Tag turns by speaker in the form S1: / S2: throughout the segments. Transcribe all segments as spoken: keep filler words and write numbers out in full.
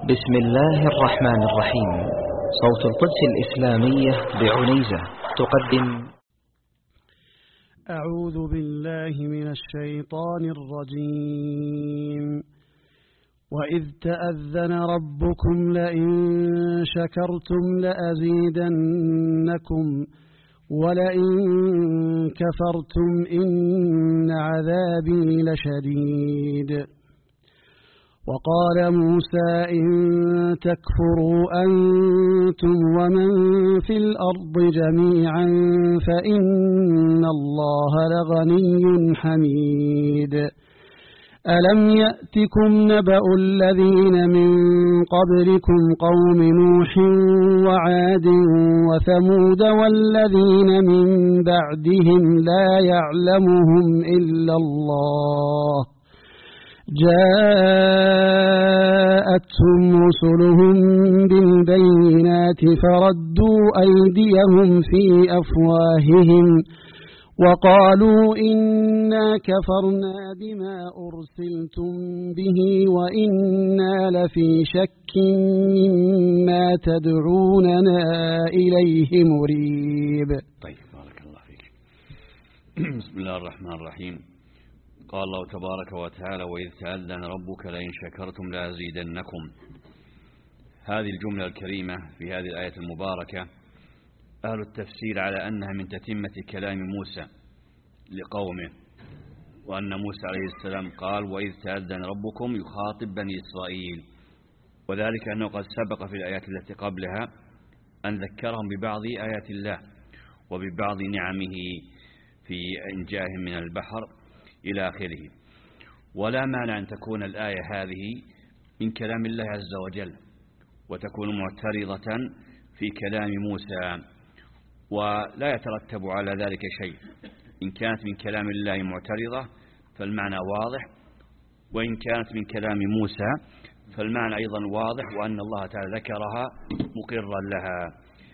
S1: بسم الله الرحمن الرحيم. صوت القدس الإسلامية بعنيزة تقدم.
S2: أعوذ بالله من الشيطان الرجيم. وإذ تأذن ربكم لئن شكرتم لأزيدنكم ولئن كفرتم إن عذابي لشديد. وقال موسى إن تكفروا أنتم ومن في الأرض جميعا فإن الله لغني حميد. ألم يأتكم نبأ الذين من قبلكم قوم نوح وعاد وثمود والذين من بعدهم لا يعلمهم إلا الله جاءتهم رسلهم بالبينات فردوا أيديهم في أفواههم وقالوا إنا كفرنا بما أرسلتم به وإنا لفي شك مما تدعوننا إليه مريب.
S3: طيب، بارك الله فيك. بسم الله الرحمن الرحيم. قال الله تبارك وتعالى: وإذ تأذن ربك لئن شكرتم لأزيدنكم. هذه الجملة الكريمة في هذه الآية المباركة أهل التفسير على أنها من تتمة كلام موسى لقومه، وأن موسى عليه السلام قال: وإذ تأذن ربكم، يخاطب بني إسرائيل، وذلك أنه قد سبق في الآيات التي قبلها أن ذكرهم ببعض آيات الله وببعض نعمه في إنجائهم من البحر إلى آخره. ولا مانع أن تكون الآية هذه من كلام الله عز وجل وتكون معترضة في كلام موسى، ولا يترتب على ذلك شيء. إن كانت من كلام الله معترضة فالمعنى واضح، وإن كانت من كلام موسى فالمعنى أيضا واضح، وأن الله تعالى ذكرها مقرا لها.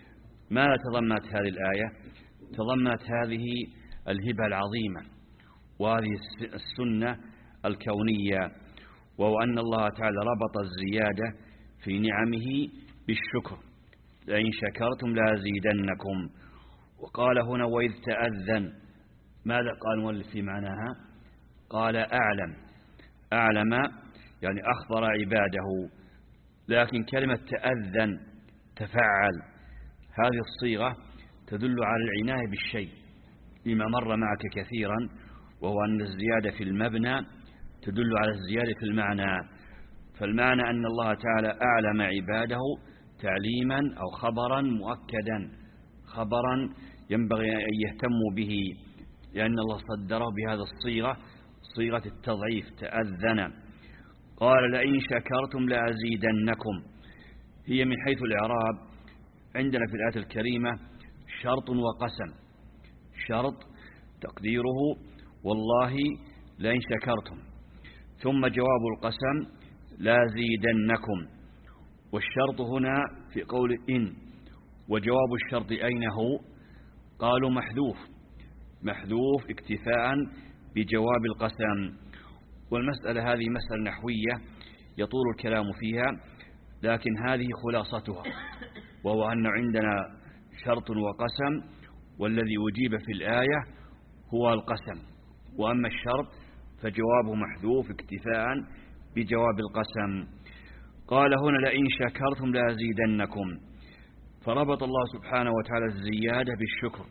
S3: ما تضمنت هذه الآية؟ تضمنت هذه الهبة العظيمة وهذه السنة الكونية، وهو أن الله تعالى ربط الزيادة في نعمه بالشكر. لئن شكرتم لأزيدنكم. وقال هنا: وإذ تأذن. ماذا قال المؤلف في معناها؟ قال: أعلم. أعلم يعني أخبر عباده، لكن كلمة تأذن تفعل، هذه الصيغة تدل على العناية بالشيء لما مر معك كثيرا، وهو أن الزيادة في المبنى تدل على الزيادة في المعنى. فالمعنى أن الله تعالى أعلم عباده تعليما أو خبرا مؤكدا، خبرا ينبغي أن يهتموا به، لأن الله صدره بهذا الصيغة، صيغة التضعيف، تأذن. قال: لئن شكرتم لأزيدنكم. هي من حيث الإعراب عندنا في الآية الكريمة شرط وقسم. شرط تقديره والله لئن شكرتم، ثم جواب القسم لازيدنكم. والشرط هنا في قول إن، وجواب الشرط أين هو؟ قالوا محذوف، محذوف اكتفاء بجواب القسم. والمسألة هذه مسألة نحوية يطول الكلام فيها، لكن هذه خلاصتها، وهو أن عندنا شرط وقسم، والذي أجيب في الآية هو القسم، وأما الشرط فجوابه محذوف اكتفاء بجواب القسم. قال هنا: لئن شكرتم لأزيدنكم. فربط الله سبحانه وتعالى الزيادة بالشكر.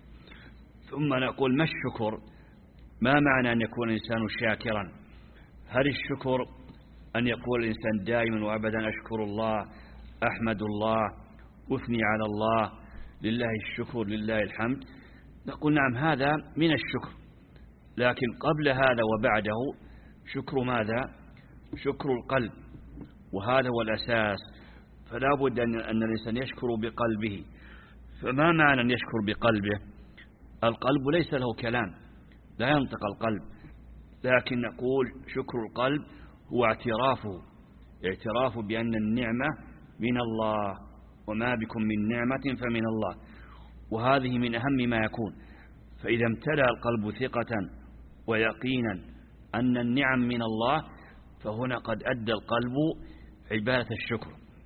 S3: ثم نقول: ما الشكر؟ ما معنى أن يكون الإنسان شاكرا؟ هل الشكر أن يقول الإنسان دائما وأبدا أشكر الله، أحمد الله، أثني على الله، لله الشكر، لله الحمد؟ نقول: نعم، هذا من الشكر، لكن قبل هذا وبعده شكر ماذا؟ شكر القلب، وهذا هو الأساس. فلا بد أن الإنسان يشكر بقلبه. فما معنى أن يشكر بقلبه؟ القلب ليس له كلام، لا ينطق القلب، لكن نقول شكر القلب هو اعترافه، اعتراف بأن النعمة من الله، وما بكم من نعمة فمن الله، وهذه من أهم ما يكون. فإذا امتلأ القلب ثقة ويقينا أن النعم من الله، فهنا قد أدى القلب عبادة الشكر.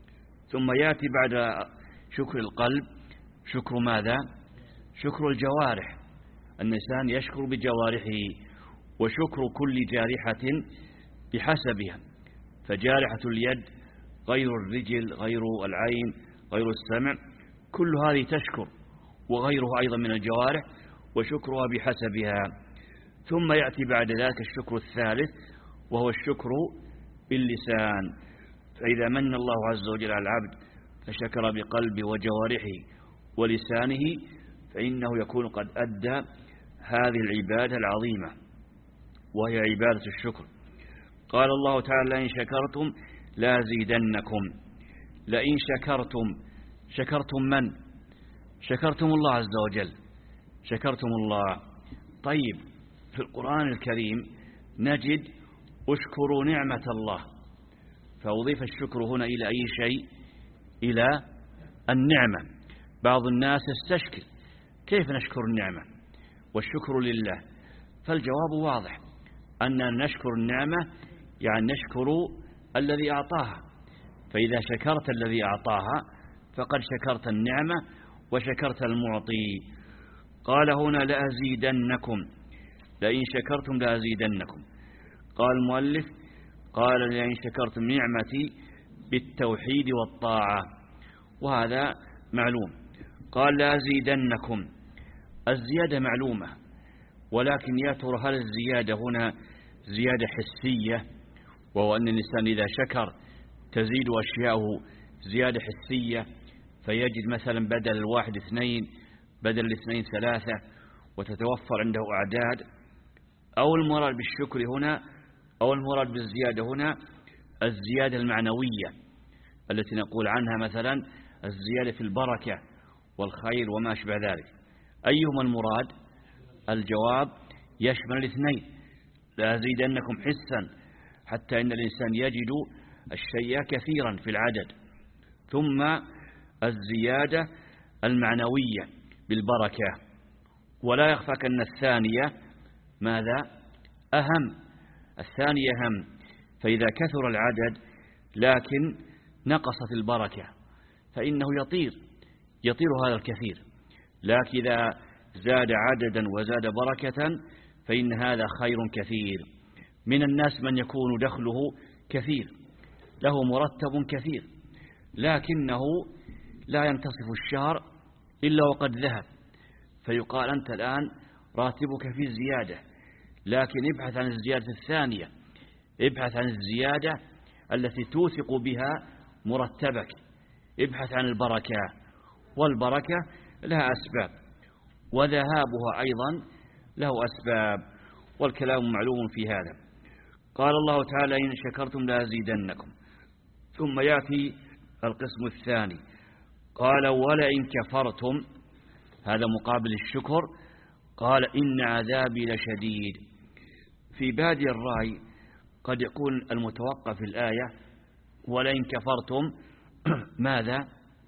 S3: ثم يأتي بعد شكر القلب شكر ماذا؟ شكر الجوارح. الإنسان يشكر بجوارحه، وشكر كل جارحة بحسبها، فجارحة اليد غير الرجل، غير العين، غير السمع، كل هذه تشكر، وغيرها أيضا من الجوارح وشكرها بحسبها. ثم يأتي بعد ذلك الشكر الثالث وهو الشكر باللسان. فإذا من الله عز وجل على العبد فشكر بقلبه وجوارحه ولسانه فإنه يكون قد أدى هذه العبادة العظيمة وهي عبادة الشكر. قال الله تعالى: لئن شكرتم لازيدنكم. لئن شكرتم، شكرتم من؟ شكرتم الله عز وجل، شكرتم الله. طيب، في القرآن الكريم نجد اشكروا نعمة الله، فأضيف الشكر هنا إلى أي شيء؟ إلى النعمة. بعض الناس يستشكل: كيف نشكر النعمة والشكر لله؟ فالجواب واضح، أننا نشكر النعمة يعني نشكر الذي أعطاها، فإذا شكرت الذي أعطاها فقد شكرت النعمة وشكرت المعطي. قال هنا: لأزيدنكم، لئن شكرتم لأزيدنكم. قال المؤلف: قال لئن شكرتم نعمتي بالتوحيد والطاعة، وهذا معلوم. قال لأزيدنكم، الزيادة معلومة، ولكن يا ترى هل الزيادة هنا زيادة حسية، وهو أن الإنسان إذا شكر تزيد أشياءه زيادة حسية، فيجد مثلا بدل الواحد اثنين، بدل الاثنين ثلاثة، وتتوفر عنده أعداد؟ أو المراد بالشكر هنا أو المراد بالزيادة هنا الزيادة المعنوية التي نقول عنها مثلا الزيادة في البركة والخير وما أشبه ذلك؟ أيهما المراد؟ الجواب يشمل الاثنين. لأزيدنكم حسا، حتى إن الإنسان يجد الشيء كثيرا في العدد، ثم الزيادة المعنوية بالبركة. ولا يخفاك أن الثانية ماذا؟ أهم. الثانية أهم، فإذا كثر العدد لكن نقصت البركة فإنه يطير يطير هذا الكثير، لكن إذا زاد عددا وزاد بركة فإن هذا خير كثير. من الناس من يكون دخله كثير، له مرتب كثير، لكنه لا ينتصف الشهر إلا وقد ذهب، فيقال: أنت الآن راتبك في الزيادة، لكن ابحث عن الزيادة الثانية، ابحث عن الزيادة التي توثق بها مرتبك، ابحث عن البركة، والبركة لها أسباب، وذهابها أيضا له أسباب، والكلام معلوم في هذا. قال الله تعالى: إن شكرتم لأزيدنكم. ثم يأتي القسم الثاني، قال: ولئن كفرتم، هذا مقابل الشكر. قال: إن عذابي لشديد. في بادي الرأي قد يكون المتوقف في الآية: ولئن كفرتم ماذا؟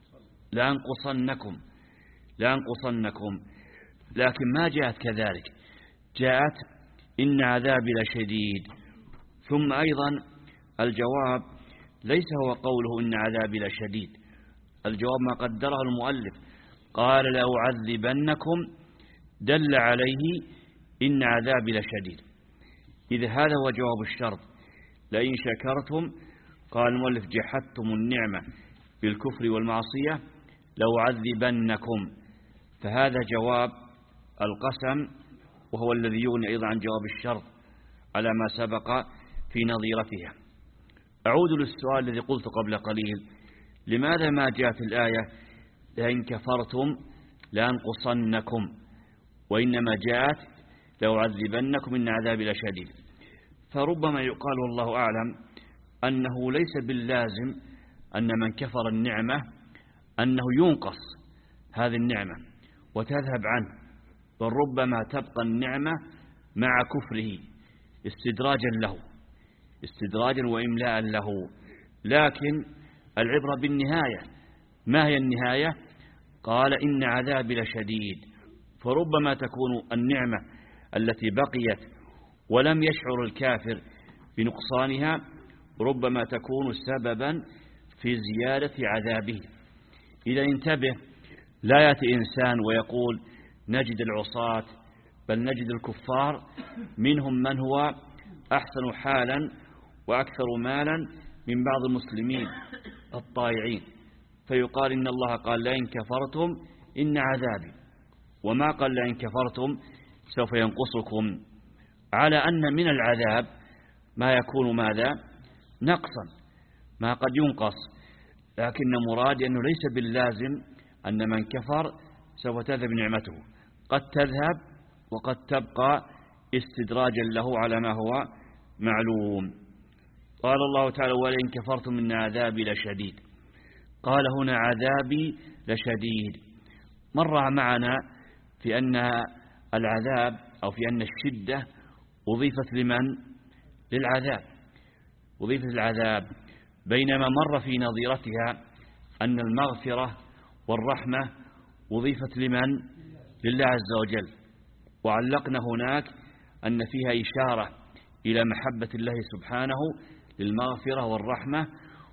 S3: لأنقصنكم لأنقصنكم، لكن ما جاءت كذلك، جاءت إن عذابي لشديد. ثم أيضا الجواب ليس هو قوله إن عذابي لشديد، الجواب ما قدره المؤلف، قال: لأعذبنكم، دل عليه إن عذابي لشديد. إذا هذا هو جواب الشرط، لئن شكرتم، قال المؤلف: جحدتم النعمة بالكفر والمعصية لأعذبنكم، فهذا جواب القسم، وهو الذي يغني أيضا عن جواب الشرط على ما سبق في نظيرتها. أعود للسؤال الذي قلت قبل قليل: لماذا ما جاءت الآية لئن كفرتم لأنقصنكم، وإنما جاءت لأعذبنكم إن عذابي لشديد؟ فربما يقال والله أعلم أنه ليس باللازم أن من كفر النعمة أنه ينقص هذه النعمة وتذهب عنه، بل ربما تبقى النعمة مع كفره استدراجا له استدراجا وإملاء له. لكن العبرة بالنهاية. ما هي النهاية؟ قال: إن عذابي لشديد. فربما تكون النعمة التي بقيت ولم يشعر الكافر بنقصانها ربما تكون سببا في زيادة عذابه. إذا انتبه، لا يأتي إنسان ويقول نجد العصاة بل نجد الكفار منهم من هو أحسن حالا وأكثر مالا من بعض المسلمين الطائعين، فيقال إن الله قال لئن كفرتم إن عذابي، وما قال لئن كفرتم سوف ينقصكم، على أن من العذاب ما يكون ماذا؟ نقصا، ما قد ينقص، لكن مراد أنه ليس باللازم أن من كفر سوف تذهب نعمته، قد تذهب وقد تبقى استدراجا له على ما هو معلوم. قال الله تعالى ولئن كفرتم إن عذابي لشديد. قال هنا عذابي لشديد، مر معنا في أن العذاب أو في أن الشدة أضيفت لمن؟ للعذاب، أضيفت للعذاب، بينما مر في نظيرتها أن المغفرة والرحمة أضيفت لمن؟ لله عز وجل، وعلقنا هناك أن فيها إشارة إلى محبة الله سبحانه للمغفرة والرحمة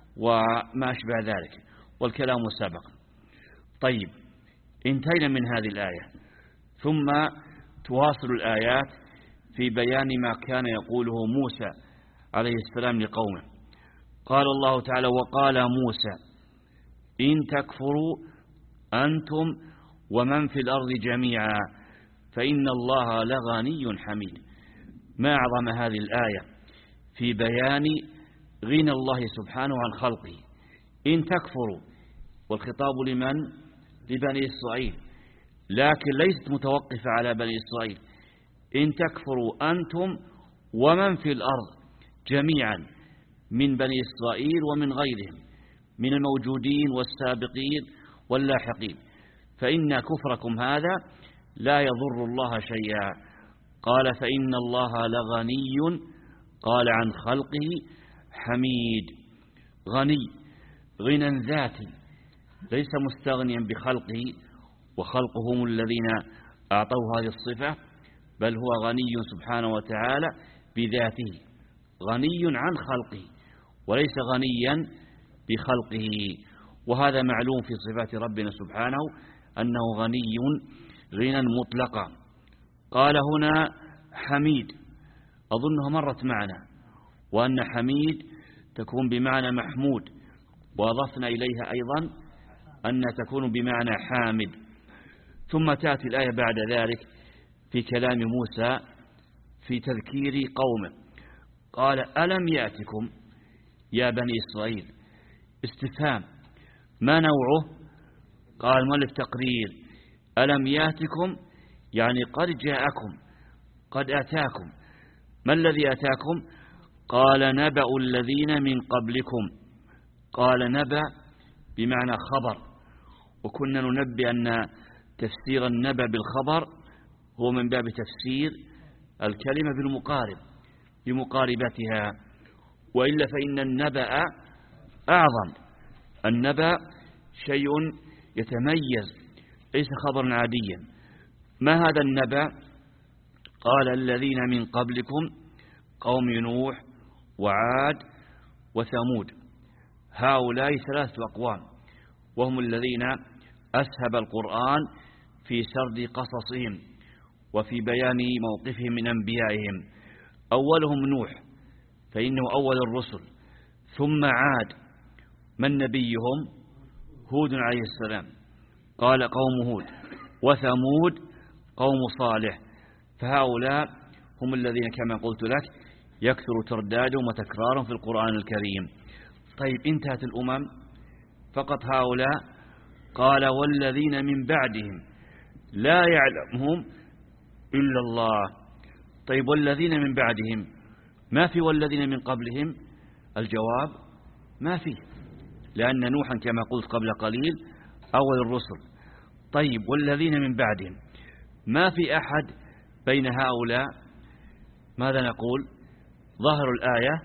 S3: وما أشبه ذلك، والكلام سبق. طيب، انتهينا من هذه الآية، ثم تواصل الآيات في بيان ما كان يقوله موسى عليه السلام لقومه. قال الله تعالى وقال موسى إن تكفروا أنتم ومن في الأرض جميعا فإن الله لغني حميد. ما أعظم هذه الآية في بيان غنى الله سبحانه عن خلقه. إن تكفروا، والخطاب لمن؟ لبني إسرائيل، لكن ليست متوقفة على بني إسرائيل. إن تكفروا أنتم ومن في الأرض جميعا من بني إسرائيل ومن غيرهم من الموجودين والسابقين واللاحقين، فإن كفركم هذا لا يضر الله شيئا. قال فإن الله لغني، قال عن خلقه حميد. غني غنى ذاتي، ليس مستغنيا بخلقه وخلقهم الذين أعطوه هذه الصفة، بل هو غني سبحانه وتعالى بذاته، غني عن خلقه وليس غنيا بخلقه، وهذا معلوم في صفات ربنا سبحانه أنه غني غنى مطلقا. قال هنا حميد، أظنها مرت معنا، وأن حميد تكون بمعنى محمود، وأضفنا إليها أيضا أن تكون بمعنى حامد. ثم تأتي الآية بعد ذلك في كلام موسى في تذكير قومه. قال ألم يأتكم يا بني إسرائيل، استفهام، ما نوعه؟ قال مؤلف تقرير، ألم يأتكم يعني قد جاءكم، قد أتاكم. ما الذي أتاكم؟ قال نبأ الذين من قبلكم. قال نبأ بمعنى خبر، وكنا ننبئ أن تفسير النبأ بالخبر هو من باب تفسير الكلمة بالمقارب بمقاربتها، وإلا فإن النبأ أعظم. النبأ شيء يتميز، ليس خبرا عاديا. ما هذا النبأ؟ قال الذين من قبلكم قوم نوح وعاد وثمود، هؤلاء ثلاثة أقوام، وهم الذين أسهب القرآن في سرد قصصهم وفي بيان موقفهم من أنبيائهم. أولهم نوح فإنه أول الرسل، ثم عاد، من نبيهم؟ هود عليه السلام، قال قوم هود، وثمود قوم صالح، فهؤلاء هم الذين كما قلت لك يكثر تردادهم وتكرارهم في القرآن الكريم. طيب، انتهت الأمم فقط هؤلاء؟ قال والذين من بعدهم لا يعلمهم إلا الله. طيب، والذين من بعدهم ما في والذين من قبلهم؟ الجواب ما في، لأن نوحا كما قلت قبل قليل أول الرسل. طيب، والذين من بعدهم ما في أحد بين هؤلاء؟ ماذا نقول؟ ظاهر الآية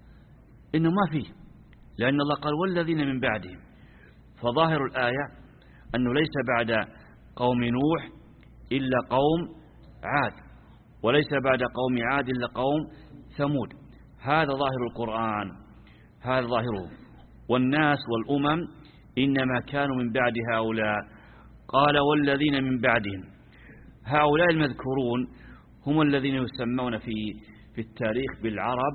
S3: إنه ما فيه، لأن الله قال والذين من بعدهم، فظاهر الآية أنه ليس بعد قوم نوح إلا قوم عاد، وليس بعد قوم عاد إلا قوم ثمود. هذا ظاهر القرآن، هذا ظاهره. والناس والأمم إنما كانوا من بعد هؤلاء. قال والذين من بعدهم. هؤلاء المذكورون هم الذين يسمون في في التاريخ بالعرب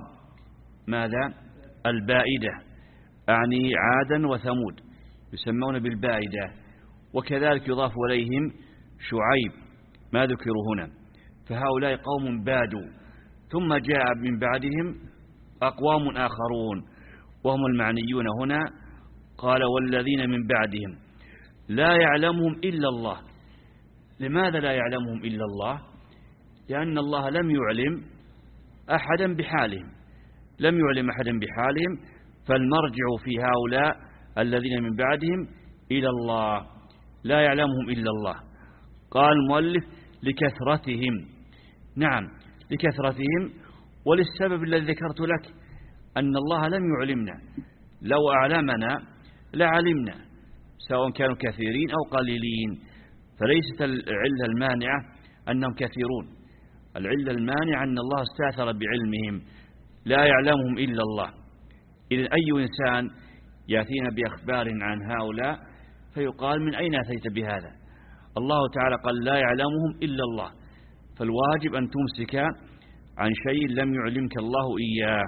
S3: ماذا؟ البائدة، أعني عادا وثمود يسمون بالبائدة، وكذلك يضاف إليهم شعيب ما ذكروا هنا. فهؤلاء قوم بادوا، ثم جاء من بعدهم أقوام آخرون وهم المعنيون هنا. قال والذين من بعدهم لا يعلمهم إلا الله. لماذا لا يعلمهم إلا الله؟ لأن الله لم يعلم أحدا بحالهم، لم يعلم أحدا بحالهم، فالمرجع في هؤلاء الذين من بعدهم إلى الله، لا يعلمهم إلا الله. قال المؤلف لكثرتهم. نعم لكثرتهم، وللسبب الذي ذكرت لك أن الله لم يعلمنا، لو أعلمنا لعلمنا سواء كانوا كثيرين أو قليلين. فليست العلة المانعة أنهم كثيرون، العلة المانعة أن الله استاثر بعلمهم، لا يعلمهم إلا الله. إذن أي إنسان يأتينا بأخبار عن هؤلاء فيقال من أين أتيت بهذا؟ الله تعالى قال لا يعلمهم إلا الله، فالواجب أن تمسك عن شيء لم يعلمك الله إياه.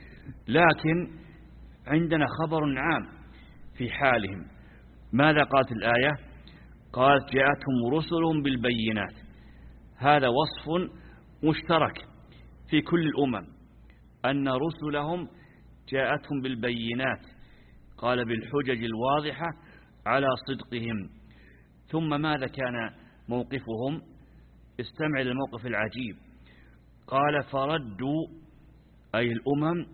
S3: لكن عندنا خبر عام في حالهم. ماذا قالت الآية؟ قالت جاءتهم رسلهم بالبينات. هذا وصف مشترك في كل الأمم أن رسلهم جاءتهم بالبينات، قال بالحجج الواضحة على صدقهم. ثم ماذا كان موقفهم؟ استمع للموقف العجيب. قال فردوا أي الأمم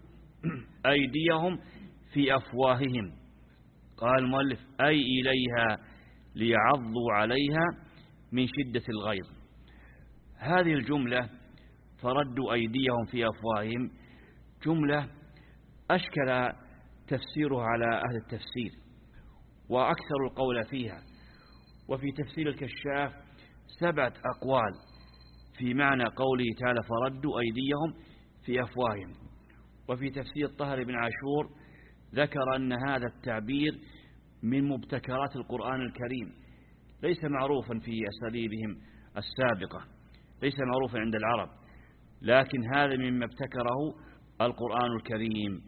S3: أيديهم في أفواههم. قال المؤلف أي إليها ليعضوا عليها من شدة الغيظ. هذه الجملة فردوا أيديهم في أفواههم جملة أشكل تفسيرها على أهل التفسير وأكثر القول فيها. وفي تفسير الكشاف سبعة أقوال في معنى قوله تعالى فردوا أيديهم في أفواههم. وفي تفسير طهر بن عاشور ذكر أن هذا التعبير من مبتكرات القرآن الكريم، ليس معروفا في أساليبهم السابقة، ليس معروفا عند العرب، لكن هذا مما ابتكره القرآن الكريم.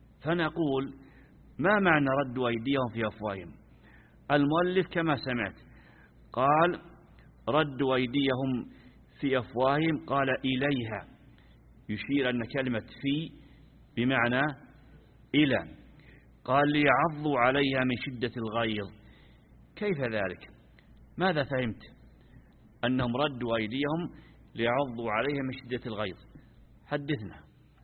S3: فنقول ما معنى ردوا أيديهم في أفواههم؟ المؤلف كما سمعت قال ردوا أيديهم في أفواههم، قال إليها، يشير أن كلمة في بمعنى إلى. قال ليعضوا عليها من شدة الغيظ. كيف ذلك؟ ماذا فهمت؟ أنهم ردوا أيديهم ليعضوا عليها من شدة الغيظ، حدثنا.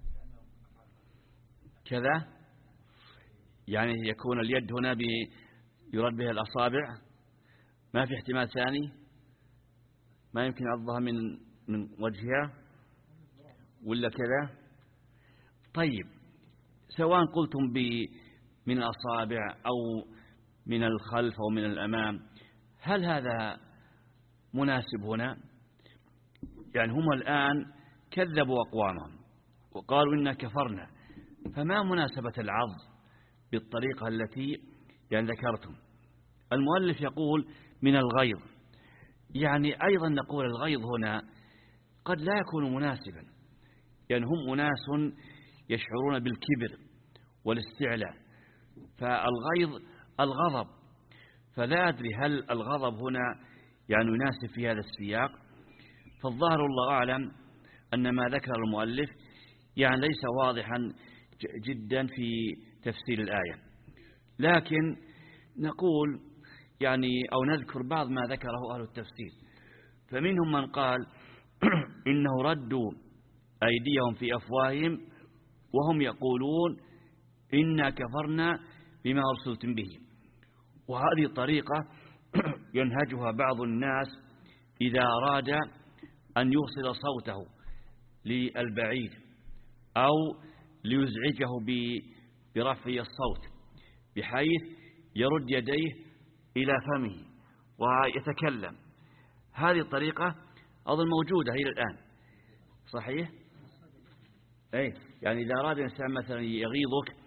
S3: كذا يعني يكون اليد هنا يرد بها الأصابع، ما في احتمال ثاني؟ ما يمكن عضها من من وجهها ولا كذا؟ طيب سواء قلتم من الأصابع أو من الخلف أو من الأمام، هل هذا مناسب هنا؟ يعني هم الآن كذبوا أقوامهم وقالوا إنا كفرنا، فما مناسبة العض بالطريقة التي يعني ذكرتم؟ المؤلف يقول من الغيظ، يعني أيضا نقول الغيظ هنا قد لا يكون مناسبا، يعني هم أناس يشعرون بالكبر والاستعلاء، فالغيظ الغضب، فلا أدري هل الغضب هنا يعني يناسب في هذا السياق. فالظاهر الله أعلم أن ما ذكر المؤلف يعني ليس واضحا جدا في تفسير الآية، لكن نقول يعني أو نذكر بعض ما ذكره أهل التفسير. فمنهم من قال إنه ردوا أيديهم في أفواههم وهم يقولون إنا كفرنا بما أرسلتم به. وهذه طريقة ينهجها بعض الناس إذا أراد أن يوصل صوته للبعيد أو ليزعجه برفع الصوت، بحيث يرد يديه إلى فمه ويتكلم. هذه الطريقة أظن موجودة إلى الآن، صحيح؟ أي يعني إذا أراد الإنسان مثلا يغيظك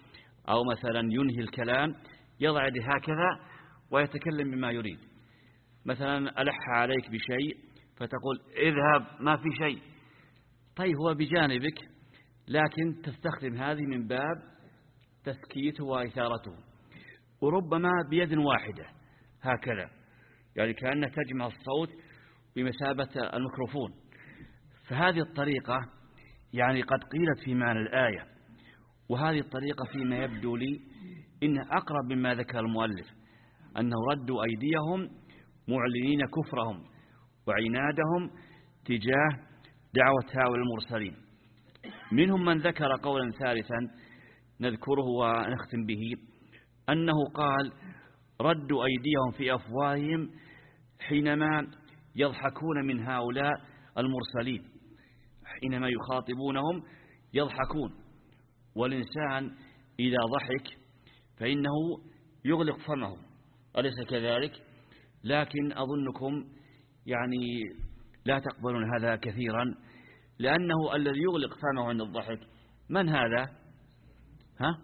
S3: أو مثلا ينهي الكلام، يضع يده هكذا ويتكلم بما يريد. مثلا ألح عليك بشيء فتقول اذهب ما في شيء، طيب هو بجانبك، لكن تستخدم هذه من باب تسكيته وإثارته، وربما بيد واحدة هكذا، يعني كأنها تجمع الصوت بمثابة الميكروفون. فهذه الطريقة يعني قد قيلت في معنى الآية، وهذه الطريقة فيما يبدو لي إنها أقرب مما ذكر المؤلف، أنه ردوا أيديهم معلنين كفرهم وعنادهم تجاه دعوة هؤلاء المرسلين. منهم من ذكر قولا ثالثا نذكره ونختم به، أنه قال ردوا أيديهم في أفواههم حينما يضحكون من هؤلاء المرسلين، حينما يخاطبونهم يضحكون، والإنسان إذا ضحك فإنه يغلق فمه، أليس كذلك؟ لكن أظنكم يعني لا تقبلون هذا كثيرا، لأنه الذي يغلق فمه عند الضحك من هذا؟ ها؟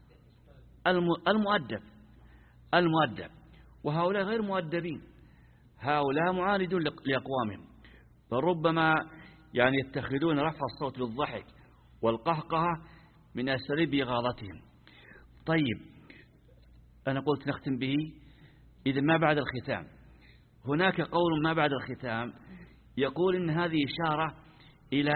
S3: المؤدب المؤدب وهؤلاء غير مؤدبين، هؤلاء معاندون لأقوامهم، فربما يعني يتخذون رفع الصوت بالضحك والقهقهة من أساليب إغاظتهم. طيب أنا قلت نختم به، إذا ما بعد الختام هناك قول ما بعد الختام يقول إن هذه إشارة إلى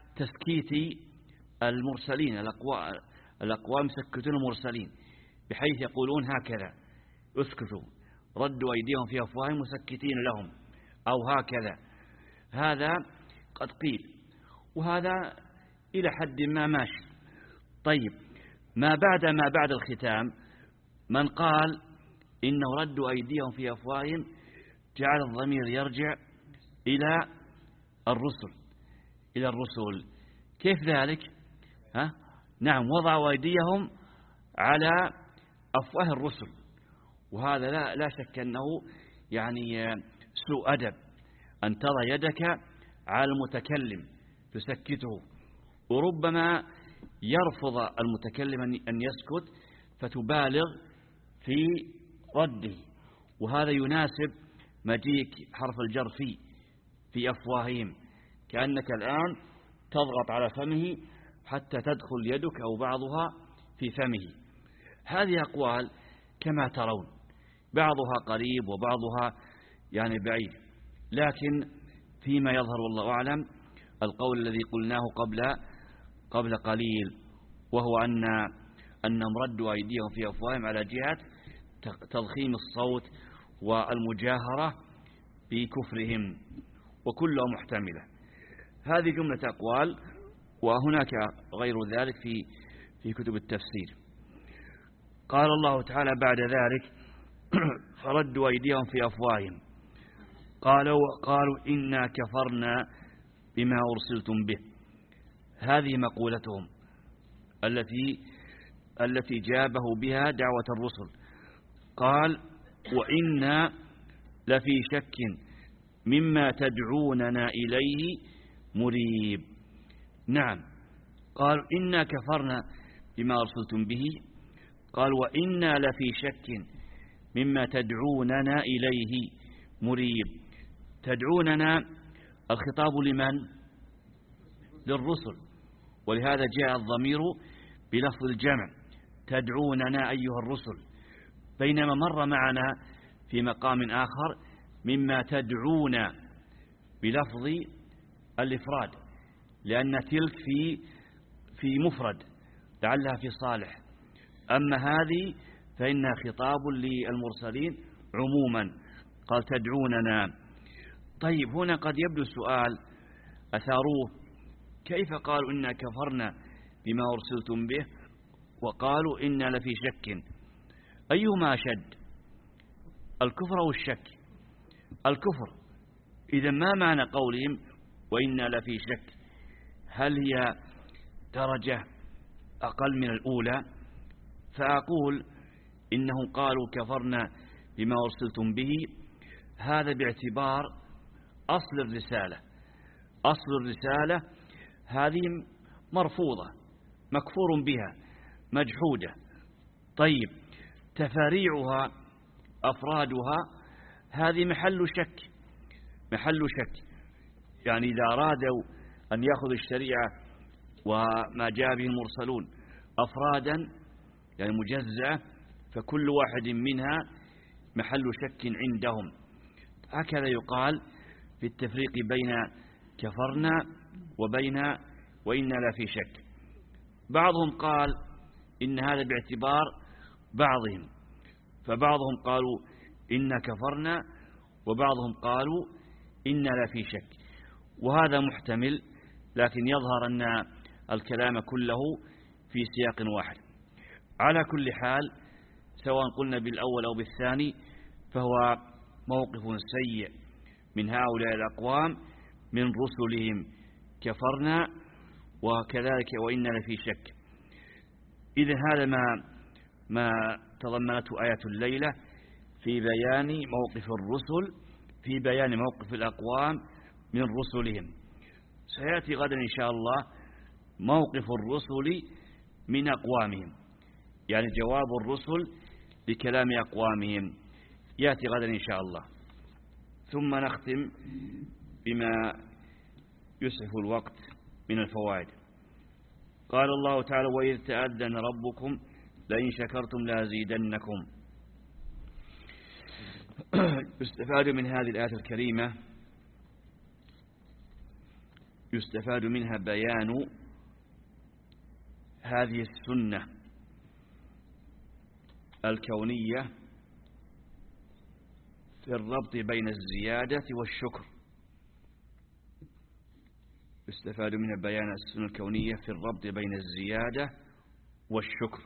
S3: تسكيت المرسلين، الأقوام يسكتون المرسلين بحيث يقولون هكذا اسكتوا، ردوا أيديهم في أفواههم مسكتين لهم، أو هكذا. هذا قد قيل، وهذا إلى حد ما ماشي. طيب ما بعد ما بعد الختام من قال إنه ردوا أيديهم في أفواههم جعل الضمير يرجع إلى الرسل إلى الرسل كيف ذلك؟ ها؟ نعم، وضعوا أيديهم على أفواه الرسل، وهذا لا, لا شك أنه يعني سوء أدب أن تضع يدك على المتكلم تسكته، وربما يرفض المتكلم أن يسكت فتبالغ في رده، وهذا يناسب مجيك حرف الجر في في أفواههم، كأنك الآن تضغط على فمه حتى تدخل يدك أو بعضها في فمه. هذه أقوال كما ترون بعضها قريب وبعضها يعني بعيد، لكن فيما يظهر والله أعلم القول الذي قلناه قبل قبل قليل، وهو أن أنهم ردوا أيديهم في أفواههم على جهة تضخيم الصوت والمجاهرة بكفرهم، وكلها محتملة. هذه جملة أقوال، وهناك غير ذلك في في كتب التفسير. قال الله تعالى بعد ذلك فردوا أيديهم في أفواههم قالوا قالوا إنا كفرنا بما أرسلتم به. هذه مقولتهم التي التي جابه بها دعوة الرسل. قال وإنا لفي شك مما تدعوننا إليه مريب. نعم، قالوا إنا كفرنا بما أرسلتم به، قال وإنا لفي شك مما تدعوننا إليه مريب. تدعوننا الخطاب لمن؟ للرسل، ولهذا جاء الضمير بلفظ الجمع تدعوننا أيها الرسل، بينما مر معنا في مقام آخر مما تدعون بلفظ الإفراد، لأن تلك في في مفرد لعلها في صالح، أما هذه فإنها خطاب للمرسلين عموما، قال تدعوننا. طيب هنا قد يبدو سؤال أثاروه، كيف قالوا إنا كفرنا بما أرسلتم به وقالوا إنا لفي شك؟ أيهما أشد، الكفر أو الشك؟ الكفر. إذا ما معنى قولهم وإنا لفي شك؟ هل هي درجة أقل من الأولى؟ فأقول إنهم قالوا كفرنا بما أرسلتم به، هذا باعتبار أصل الرسالة. أصل الرسالة هذه مرفوضة مكفور بها مجحودة، طيب تفاريعها أفرادها هذه محل شك، محل شك. يعني إذا أرادوا أن يأخذوا الشريعة وما جاء به المرسلون أفرادا يعني مجزأة، فكل واحد منها محل شك عندهم. هكذا يقال في التفريق بين كفرنا وبين وإنا لفي شك. بعضهم قال إن هذا باعتبار بعضهم، فبعضهم قالوا إن كفرنا وبعضهم قالوا إنا لفي شك، وهذا محتمل، لكن يظهر أن الكلام كله في سياق واحد. على كل حال سواء قلنا بالأول أو بالثاني فهو موقف سيء من هؤلاء الأقوام من رسلهم، كفرنا وكذلك وإنا لفي شك. إذن هذا ما ما تضمنته آية الليلة في بيان موقف الرسل، في بيان موقف الأقوام من رسلهم. سيأتي غدا إن شاء الله موقف الرسل من أقوامهم، يعني جواب الرسل لكلام أقوامهم يأتي غدا إن شاء الله. ثم نختم بما يسعف الوقت من الفوائد. قال الله تعالى: وإذ تأذن ربكم لئن شكرتم لأزيدنكم. يستفاد من هذه الآية الكريمة يستفاد منها بيان هذه السنة الكونية في الربط بين الزيادة والشكر. يستفاد منها بيان السنة الكونية في الربط بين الزيادة والشكر.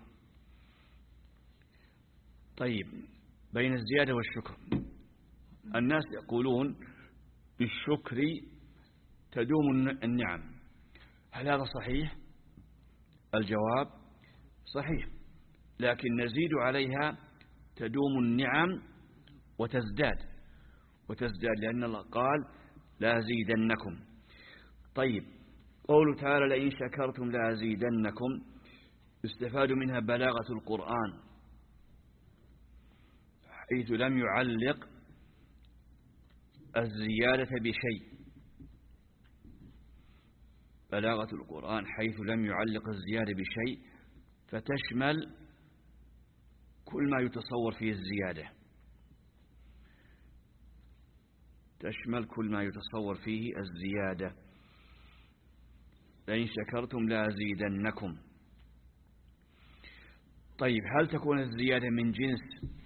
S3: طيب، بين الزيادة والشكر، الناس يقولون بالشكر تدوم النعم، هل هذا صحيح؟ الجواب صحيح، لكن نزيد عليها تدوم النعم وتزداد وتزداد لأن الله قال لأزيدنكم. طيب، قوله تعالى لئن شكرتم لأزيدنكم يستفاد منها بلاغة القرآن، حيث لم يعلق الزيادة بشيء. بلاغة القرآن حيث لم يعلق الزيادة بشيء، فتشمل كل ما يتصور فيه الزيادة، تشمل كل ما يتصور فيه الزيادة. لئن شكرتم لأزيدنكم. طيب، هل تكون الزيادة من جنس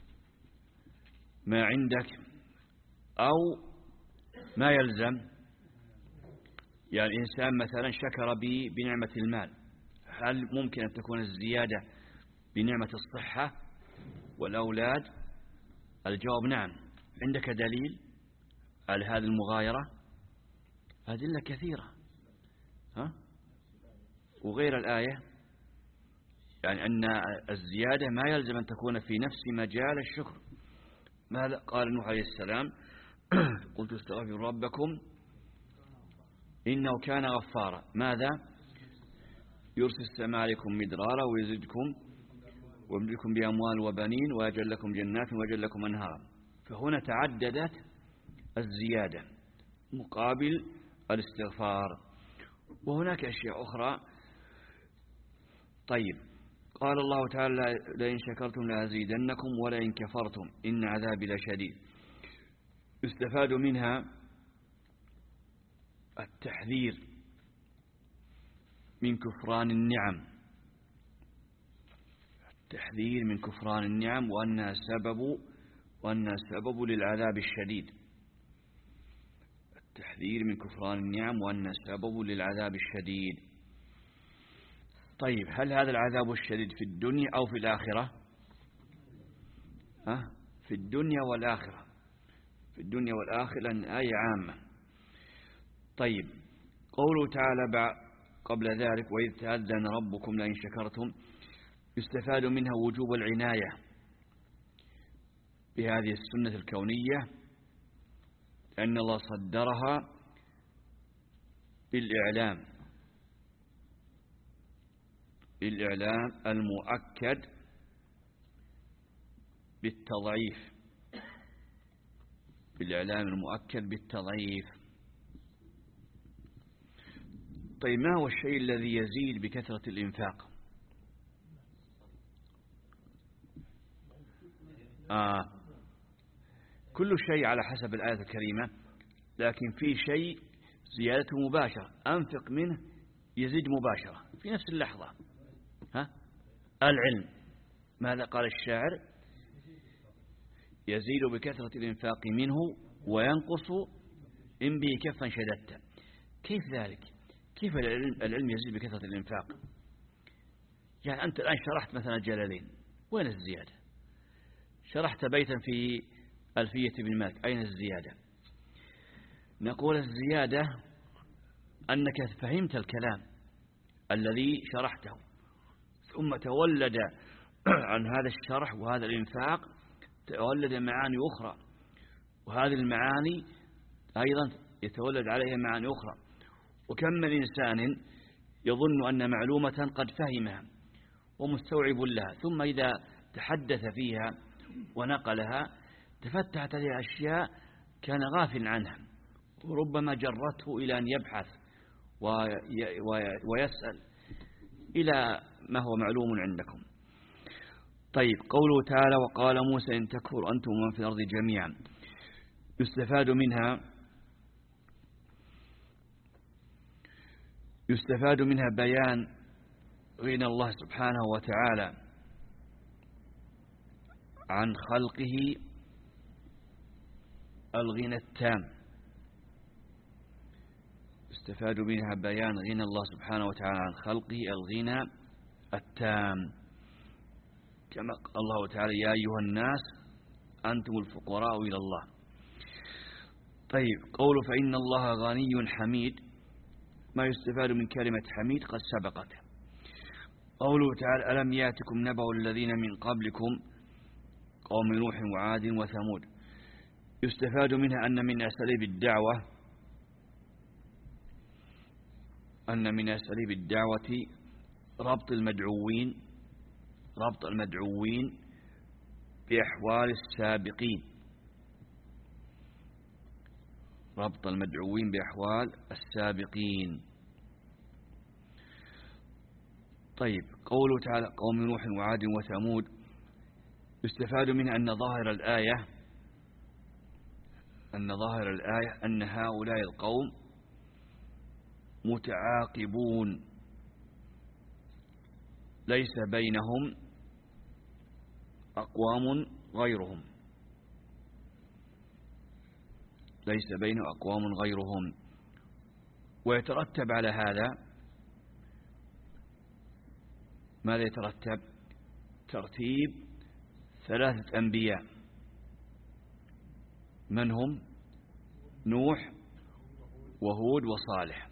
S3: ما عندك أو ما يلزم؟ يعني الإنسان مثلا شكر بي بنعمة المال، هل ممكن أن تكون الزيادة بنعمة الصحة والأولاد؟ الجواب نعم. عندك دليل على هذه المغايرة؟ أدلة كثيرة، ها؟ وغير الآية، يعني أن الزيادة ما يلزم أن تكون في نفس مجال الشكر. ماذا قال نوح عليه السلام؟ قلت استغفروا ربكم إنه كان غفارا. ماذا؟ يرسل السماء عليكم مدرارا ويزدكم ويمددكم بأموال وبنين ويجعل لكم جنات ويجعل لكم أنهارا. فهنا تعددت الزيادة مقابل الاستغفار، وهناك أشياء أخرى. طيب، قال الله تعالى لئن شكرتم لأزيدنكم ولئن كفرتم إن عذابي لشديد. يستفاد منها التحذير من كفران النعم، التحذير من كفران النعم وأنها سبب وأنها سبب للعذاب الشديد. التحذير من كفران النعم وأنها سبب للعذاب الشديد. طيب، هل هذا العذاب الشديد في الدنيا أو في الآخرة؟ ها؟ في الدنيا والآخرة، في الدنيا والآخرة، لأن آية عامة. طيب، قوله تعالى قبل ذلك وإذ تأذن ربكم لئن شكرتم، يستفاد منها وجوب العناية بهذه السنة الكونية، لأن الله صدرها بالإعلام بالإعلام المؤكد بالتضعيف، بالإعلام المؤكد بالتضعيف. طيب ما هو الشيء الذي يزيد بكثرة الإنفاق؟ آه كل شيء على حسب الآية الكريمة، لكن في شيء زيادته مباشرة، أنفق منه يزيد مباشرة في نفس اللحظة. ها؟ العلم. ماذا قال الشاعر؟ يزيد بكثرة الإنفاق منه وينقص إن به كفا شددت. كيف ذلك؟ كيف العلم, العلم يزيد بكثرة الإنفاق؟ يعني أنت الآن شرحت مثلا جلالين، وين الزيادة؟ شرحت بيتا في ألفية بن مالك، أين الزيادة؟ نقول الزيادة أنك فهمت الكلام الذي شرحته، ثم تولد عن هذا الشرح وهذا الإنفاق تولد معاني أخرى، وهذه المعاني أيضا يتولد عليها معاني أخرى. وكم من إنسان يظن أن معلومة قد فهمها ومستوعب لها، ثم إذا تحدث فيها ونقلها تفتحت عليها أشياء كان غافل عنها، وربما جرته إلى أن يبحث ويسأل إلى ما هو معلوم عندكم. طيب قوله تعالى وقال موسى إن تكفر أنتم ومن في الأرض جميعا، يستفاد منها يستفاد منها بيان غنى الله سبحانه وتعالى عن خلقه الغنى التام. يستفاد منها بيان غنى الله سبحانه وتعالى عن خلقه الغنى التام، كما قال الله تعالى يا أيها الناس أنتم الفقراء إلى الله. طيب قوله فإن الله غني حميد، ما يستفاد من كلمة حميد قد سبقت. قوله تعالى ألم يأتكم نبأ الذين من قبلكم قوم نوح وعاد وثمود، يستفاد منها أن من أساليب الدعوة أن من أساليب الدعوة ربط المدعوين ربط المدعوين بأحوال السابقين ربط المدعوين بأحوال السابقين. طيب قوله تعالى قوم نوح وعاد وثمود، يستفاد منها أن ظاهر الآية أن ظاهر الآية أن هؤلاء القوم متعاقبون، ليس بينهم أقوام غيرهم ليس بينه أقوام غيرهم ويترتب على هذا ماذا يترتب؟ ترتيب ثلاثة أنبياء، من هم؟ نوح وهود وصالح.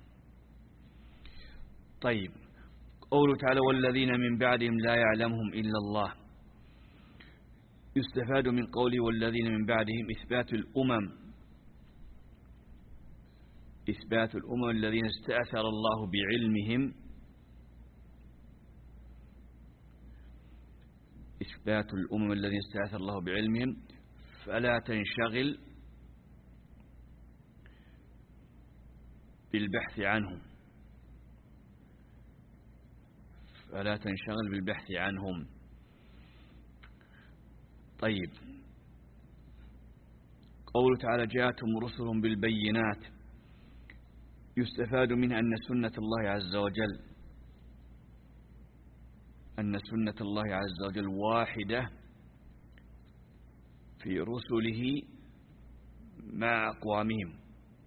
S3: طيب قوله تعالى والذين من بعدهم لا يعلمهم إلا الله، يستفاد من قوله والذين من بعدهم إثبات الأمم إثبات الأمم الذين استأثر الله بعلمهم إثبات الأمم الذين استأثر الله بعلمهم فلا تنشغل بالبحث عنهم فلا تنشغل بالبحث عنهم. طيب قوله تعالى جاءتهم رسلهم بالبينات، يستفاد منها أن سنة الله عز وجل أن سنة الله عز وجل واحدة في رسله مع أقوامهم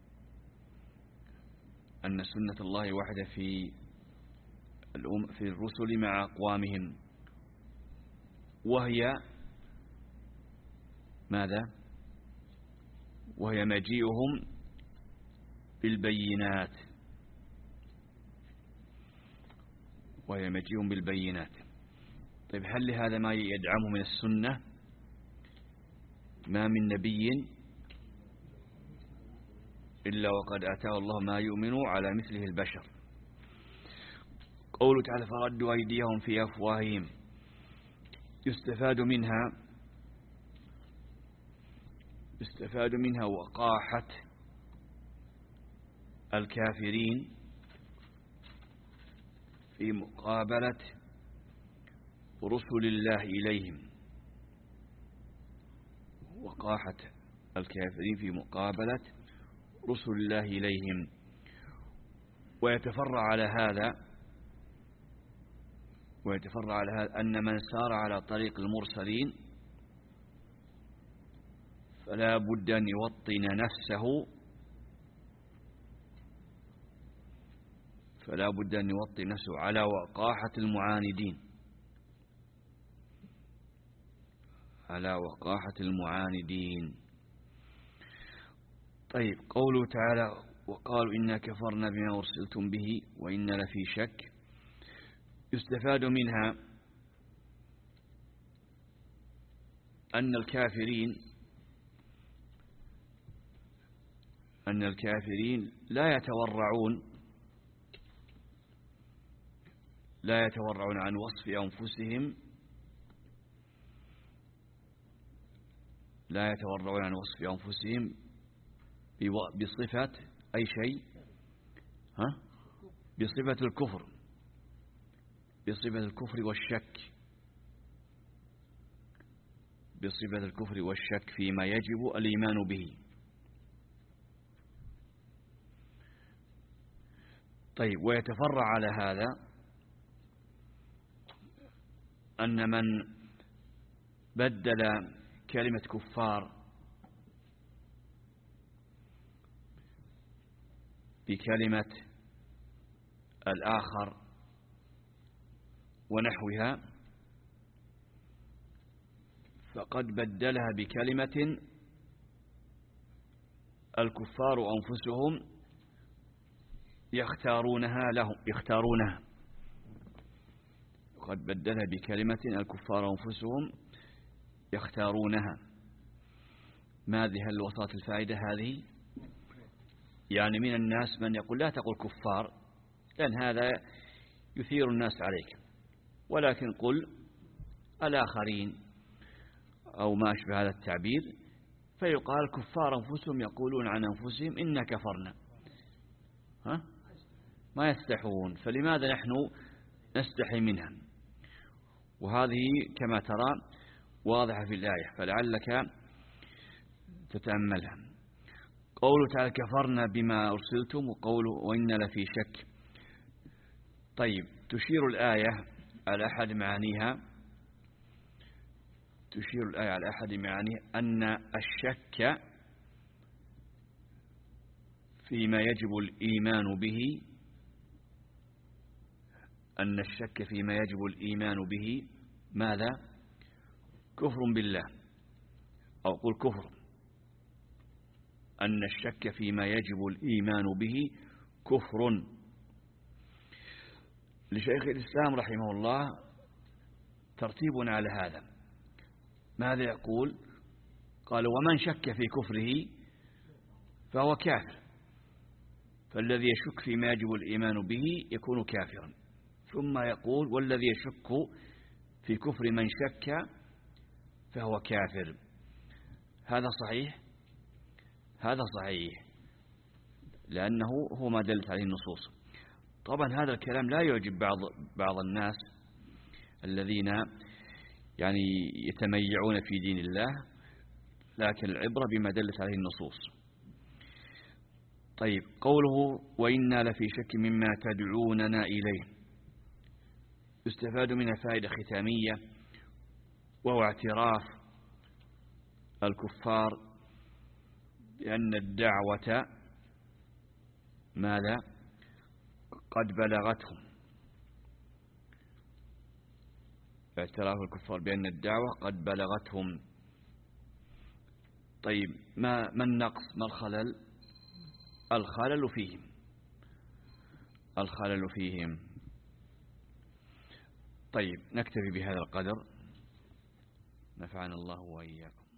S3: أن سنة الله واحدة في في الرسل مع أقوامهم، وهي ماذا؟ وهي مجيئهم بالبينات وهي مجيئهم بالبينات. طيب هل لهذا ما يدعمه من السنة؟ ما من نبي إلا وقد آتاه الله ما يؤمن على مثله البشر. قوله تعالى فردوا أيديهم في أفواههم، يستفاد منها يستفاد منها وقاحة الكافرين في مقابلة رسل الله إليهم، وقاحة الكافرين في مقابلة رسل الله إليهم. ويتفرع على هذا ويتفرع على هذا أن من سار على طريق المرسلين فلا بد أن يوطن نفسه فلا بد أن يوطن نفسه على وقاحة المعاندين على وقاحة المعاندين. طيب، قوله تعالى: وقالوا إنا كفرنا بما أرسلتم به وإنا لفي شك. يستفاد منها أن الكافرين أن الكافرين لا يتورعون لا يتورعون عن وصف أنفسهم لا يتورعون عن وصف أنفسهم بصفة أي شيء ها بصفة الكفر بصفة الكفر والشك بصفة الكفر والشك فيما يجب الإيمان به. طيب، ويتفرع على هذا أن من بدل كلمة كفار بكلمة الآخر ونحوها فقد بدلها بكلمة الكفار أنفسهم يختارونها لهم يختارونها قد بدلها بكلمة الكفار أنفسهم يختارونها. ما هذه الوساطة الفائدة هذه؟ يعني من الناس من يقول لا تقل كفار لأن هذا يثير الناس عليك، ولكن قل الآخرين أو ما أشبه هذا التعبير، فيقال كفار أنفسهم يقولون عن أنفسهم إنا كفرنا، ها؟ ما يستحون، فلماذا نحن نستحي منها؟ وهذه كما ترى واضحة في الآية، فلعلك تتأملها. قوله تعالى: كفرنا بما أرسلتم، وقوله وإنا لفي شك. طيب، تشير الآية على أحد معانيها تشير الآية على أحد معانيها أن الشك فيما يجب الإيمان به أن الشك فيما يجب الإيمان به ماذا؟ كفر بالله، أو قل كفر. أن الشك فيما يجب الإيمان به كفر. لشيخ الإسلام رحمه الله ترتيب على هذا. ماذا يقول؟ قال: ومن شك في كفره فهو كافر، فالذي يشك فيما يجب الإيمان به يكون كافرا. ثم يقول: والذي يشك في كفر من شك فهو كافر. هذا صحيح؟ هذا صحيح، لأنه هو ما دلت عليه النصوص. طبعا هذا الكلام لا يعجب بعض بعض الناس الذين يعني يتميعون في دين الله، لكن العبرة بما دلت عليه النصوص. طيب، قوله وإنا لفي شك مما تدعوننا إليه، يستفاد منها فائدة ختامية، وهو اعتراف الكفار بأن الدعوة ماذا؟ قد بلغتهم. اعتراف الكفار بأن الدعوة قد بلغتهم. طيب، ما ما النقص؟ ما الخلل؟ الخلل فيهم الخلل فيهم طيب، نكتفي بهذا القدر، نفعنا الله وإياكم.